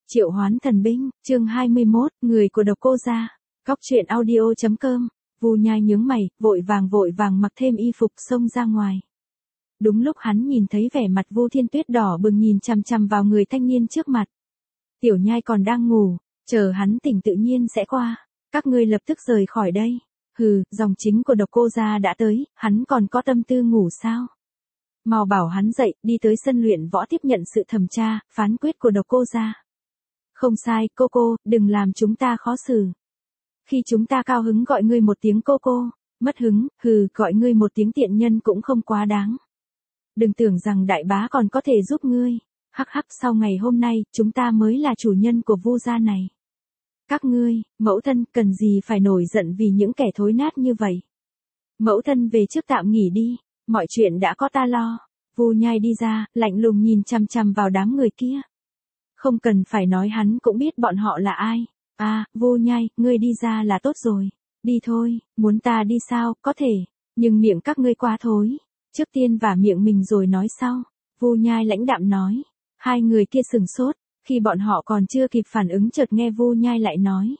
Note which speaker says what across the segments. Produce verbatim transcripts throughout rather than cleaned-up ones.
Speaker 1: Triệu hoán thần binh, chương hai mươi mốt, người của độc cô gia. Cóc truyện audio chấm com. Vu Nhai nhướng mày, vội vàng vội vàng mặc thêm y phục xông ra ngoài. Đúng lúc hắn nhìn thấy vẻ mặt Vu Thiên Tuyết đỏ bừng nhìn chằm chằm vào người thanh niên trước mặt. Tiểu Nhai còn đang ngủ, chờ hắn tỉnh tự nhiên sẽ qua. Các ngươi lập tức rời khỏi đây. Hừ, dòng chính của độc cô gia đã tới, hắn còn có tâm tư ngủ sao? Mau bảo hắn dậy, đi tới sân luyện võ tiếp nhận sự thẩm tra, phán quyết của độc cô gia. Không sai, cô cô, đừng làm chúng ta khó xử. Khi chúng ta cao hứng gọi ngươi một tiếng cô cô, mất hứng, hừ, gọi ngươi một tiếng tiện nhân cũng không quá đáng. Đừng tưởng rằng đại bá còn có thể giúp ngươi. Hắc hắc, sau ngày hôm nay, chúng ta mới là chủ nhân của Vu gia này. Các ngươi, mẫu thân, cần gì phải nổi giận vì những kẻ thối nát như vậy. Mẫu thân về trước tạm nghỉ đi, mọi chuyện đã có ta lo. Vu Nhai đi ra, lạnh lùng nhìn chằm chằm vào đám người kia. Không cần phải nói hắn cũng biết bọn họ là ai. À, Vu Nhai, ngươi đi ra là tốt rồi. Đi thôi, muốn ta đi sao, có thể. Nhưng miệng các ngươi quá thối. Trước tiên vả miệng mình rồi nói sau. Vu Nhai lãnh đạm nói. Hai người kia sừng sốt. Khi bọn họ còn chưa kịp phản ứng chợt nghe Vu Nhai lại nói.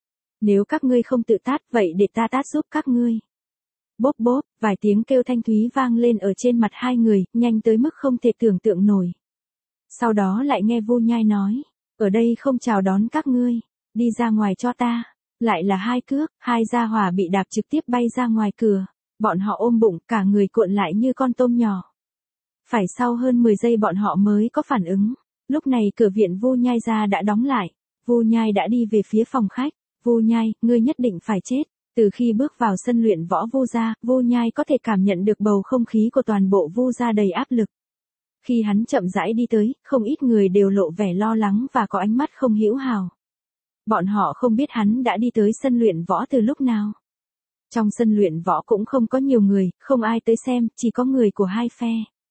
Speaker 1: Nếu các ngươi không tự tát vậy để ta tát giúp các ngươi. Bốp bốp, vài tiếng kêu thanh thúy vang lên ở trên mặt hai người, nhanh tới mức không thể tưởng tượng nổi. Sau đó lại nghe Vu Nhai nói, ở đây không chào đón các ngươi, đi ra ngoài cho ta. Lại là hai cước, hai gia hỏa bị đạp trực tiếp bay ra ngoài cửa, bọn họ ôm bụng, cả người cuộn lại như con tôm nhỏ. Phải sau hơn mười giây bọn họ mới có phản ứng, lúc này cửa viện Vu Nhai ra đã đóng lại, Vu Nhai đã đi về phía phòng khách. Vu Nhai, ngươi nhất định phải chết. Từ khi bước vào sân luyện võ Vu gia, Vu Nhai có thể cảm nhận được bầu không khí của toàn bộ Vu gia đầy áp lực. Khi hắn chậm rãi đi tới, không ít người đều lộ vẻ lo lắng và có ánh mắt không hữu hảo. Bọn họ không biết hắn đã đi tới sân luyện võ từ lúc nào. Trong sân luyện võ cũng không có nhiều người, không ai tới xem, chỉ có người của hai phe.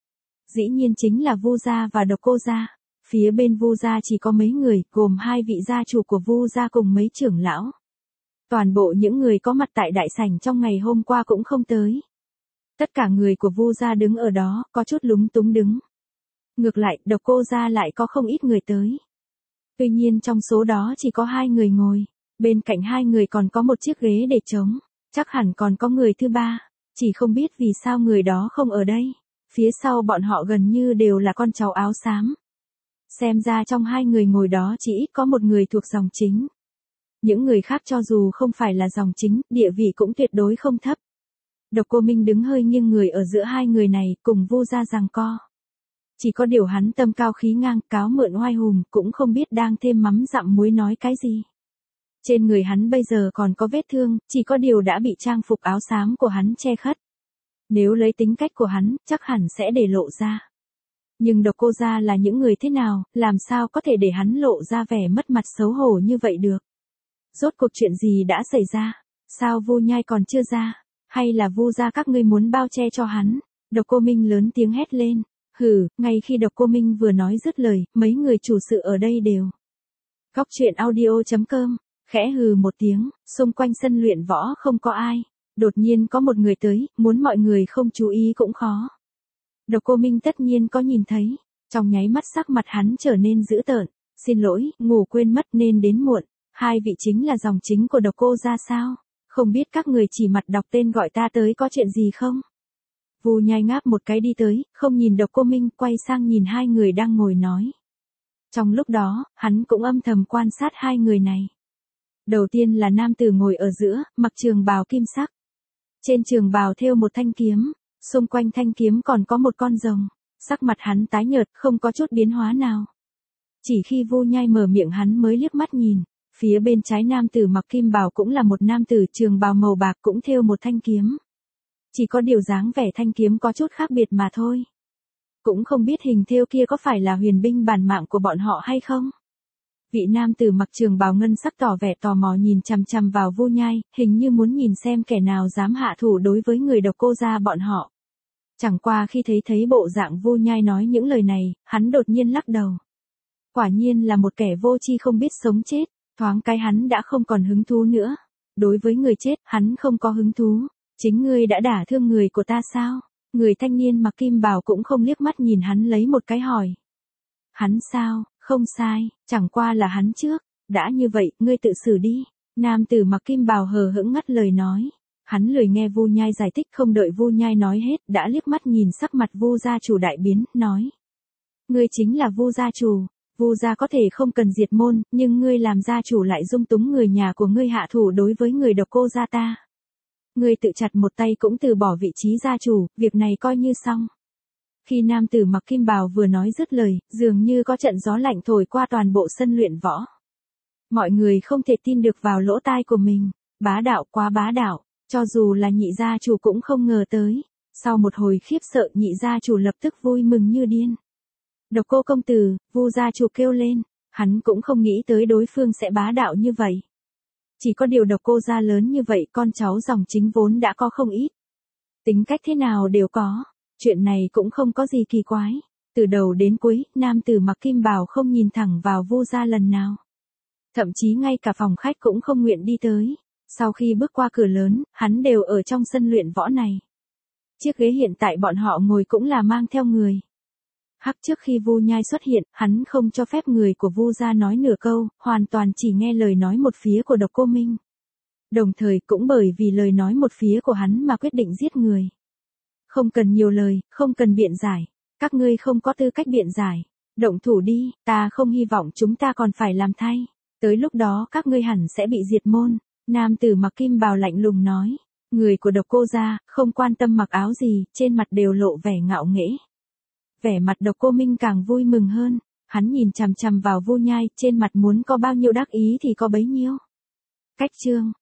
Speaker 1: Dĩ nhiên chính là Vu gia và độc cô gia. Phía bên Vu gia chỉ có mấy người, gồm hai vị gia chủ của Vu gia cùng mấy trưởng lão. Toàn bộ những người có mặt tại đại sảnh trong ngày hôm qua cũng không tới. Tất cả người của Vu gia đứng ở đó, có chút lúng túng đứng. Ngược lại, độc cô gia lại có không ít người tới. Tuy nhiên trong số đó chỉ có hai người ngồi, bên cạnh hai người còn có một chiếc ghế để trống, chắc hẳn còn có người thứ ba, chỉ không biết vì sao người đó không ở đây. Phía sau bọn họ gần như đều là con cháu áo xám. Xem ra trong hai người ngồi đó chỉ ít có một người thuộc dòng chính. Những người khác cho dù không phải là dòng chính, địa vị cũng tuyệt đối không thấp. Độc Cô Minh đứng hơi nghiêng người ở giữa hai người này, cùng Vu gia giằng co. Chỉ có điều hắn tâm cao khí ngang, cáo mượn oai hùng, cũng không biết đang thêm mắm dặm muối nói cái gì. Trên người hắn bây giờ còn có vết thương, chỉ có điều đã bị trang phục áo xám của hắn che khuất. Nếu lấy tính cách của hắn, chắc hẳn sẽ để lộ ra. Nhưng độc cô gia là những người thế nào, làm sao có thể để hắn lộ ra vẻ mất mặt xấu hổ như vậy được. Rốt cuộc chuyện gì đã xảy ra? Sao Vu Nhai còn chưa ra? Hay là Vu gia các ngươi muốn bao che cho hắn? Độc Cô Minh lớn tiếng hét lên. Hừ, ngay khi Độc Cô Minh vừa nói dứt lời, mấy người chủ sự ở đây đều. Cóc truyện audio chấm com, khẽ hừ một tiếng, xung quanh sân luyện võ không có ai. Đột nhiên có một người tới, muốn mọi người không chú ý cũng khó. Độc Cô Minh tất nhiên có nhìn thấy, trong nháy mắt sắc mặt hắn trở nên dữ tợn. Xin lỗi, ngủ quên mất nên đến muộn. Hai vị chính là dòng chính của độc cô gia sao? Không biết các người chỉ mặt đọc tên gọi ta tới có chuyện gì không? Vu Nhai ngáp một cái đi tới, không nhìn Độc Cô Minh, quay sang nhìn hai người đang ngồi nói. Trong lúc đó, hắn cũng âm thầm quan sát hai người này. Đầu tiên là nam tử ngồi ở giữa, mặc trường bào kim sắc. Trên trường bào thêu một thanh kiếm, xung quanh thanh kiếm còn có một con rồng. Sắc mặt hắn tái nhợt, không có chút biến hóa nào. Chỉ khi Vu Nhai mở miệng hắn mới liếc mắt nhìn. Phía bên trái nam tử mặc kim bào cũng là một nam tử trường bào màu bạc cũng thêu một thanh kiếm. Chỉ có điều dáng vẻ thanh kiếm có chút khác biệt mà thôi. Cũng không biết hình thêu kia có phải là huyền binh bản mạng của bọn họ hay không. Vị nam tử mặc trường bào ngân sắc tỏ vẻ tò mò nhìn chằm chằm vào Vu Nhai, hình như muốn nhìn xem kẻ nào dám hạ thủ đối với người độc cô gia bọn họ. Chẳng qua khi thấy thấy bộ dạng Vu Nhai nói những lời này, hắn đột nhiên lắc đầu. Quả nhiên là một kẻ vô tri không biết sống chết. Thoáng cái hắn đã không còn hứng thú nữa. Đối với người chết, hắn không có hứng thú. Chính ngươi đã đả thương người của ta sao? Người thanh niên mặc kim bào cũng không liếc mắt nhìn hắn lấy một cái hỏi. Hắn sao, Không sai, chẳng qua là hắn trước. Đã như vậy, ngươi tự xử đi. Nam tử mặc kim bào hờ hững ngắt lời nói. Hắn lười nghe Vu Nhai giải thích, không đợi Vu Nhai nói hết, đã liếc mắt nhìn sắc mặt Vu gia chủ đại biến, nói. Ngươi chính là Vu gia chủ. Vu gia có thể không cần diệt môn, nhưng ngươi làm gia chủ lại dung túng người nhà của ngươi hạ thủ đối với người Độc Cô gia ta. Ngươi tự chặt một tay cũng từ bỏ vị trí gia chủ, việc này coi như xong. Khi nam tử mặc kim bào vừa nói dứt lời, dường như có trận gió lạnh thổi qua toàn bộ sân luyện võ. Mọi người không thể tin được vào lỗ tai của mình. Bá đạo, quá bá đạo, cho dù là nhị gia chủ cũng không ngờ tới. Sau một hồi khiếp sợ, nhị gia chủ lập tức vui mừng như điên. Độc Cô công tử, Vu gia chủ kêu lên, hắn cũng không nghĩ tới đối phương sẽ bá đạo như vậy. Chỉ có điều Độc Cô gia lớn như vậy, con cháu dòng chính vốn đã có không ít. Tính cách thế nào đều có, chuyện này cũng không có gì kỳ quái. Từ đầu đến cuối, nam tử mặc kim bào không nhìn thẳng vào Vu gia lần nào. Thậm chí ngay cả phòng khách cũng không nguyện đi tới. Sau khi bước qua cửa lớn, hắn đều ở trong sân luyện võ này. Chiếc ghế hiện tại bọn họ ngồi cũng là mang theo người. Hắc trước khi Vu Nhai xuất hiện, hắn không cho phép người của Vu gia nói nửa câu, hoàn toàn chỉ nghe lời nói một phía của Độc Cô Minh. Đồng thời cũng bởi vì lời nói một phía của hắn mà quyết định giết người. Không cần nhiều lời, không cần biện giải. Các ngươi không có tư cách biện giải. Động thủ đi, ta không hy vọng chúng ta còn phải làm thay. Tới lúc đó các ngươi hẳn sẽ bị diệt môn. Nam tử mặc kim bào lạnh lùng nói. Người của Độc Cô gia, không quan tâm mặc áo gì, trên mặt đều lộ vẻ ngạo nghễ. Vẻ mặt Độc Cô Minh càng vui mừng hơn. Hắn nhìn chằm chằm vào Vu Nhai, trên mặt muốn có bao nhiêu đắc ý thì có bấy nhiêu. Cách chương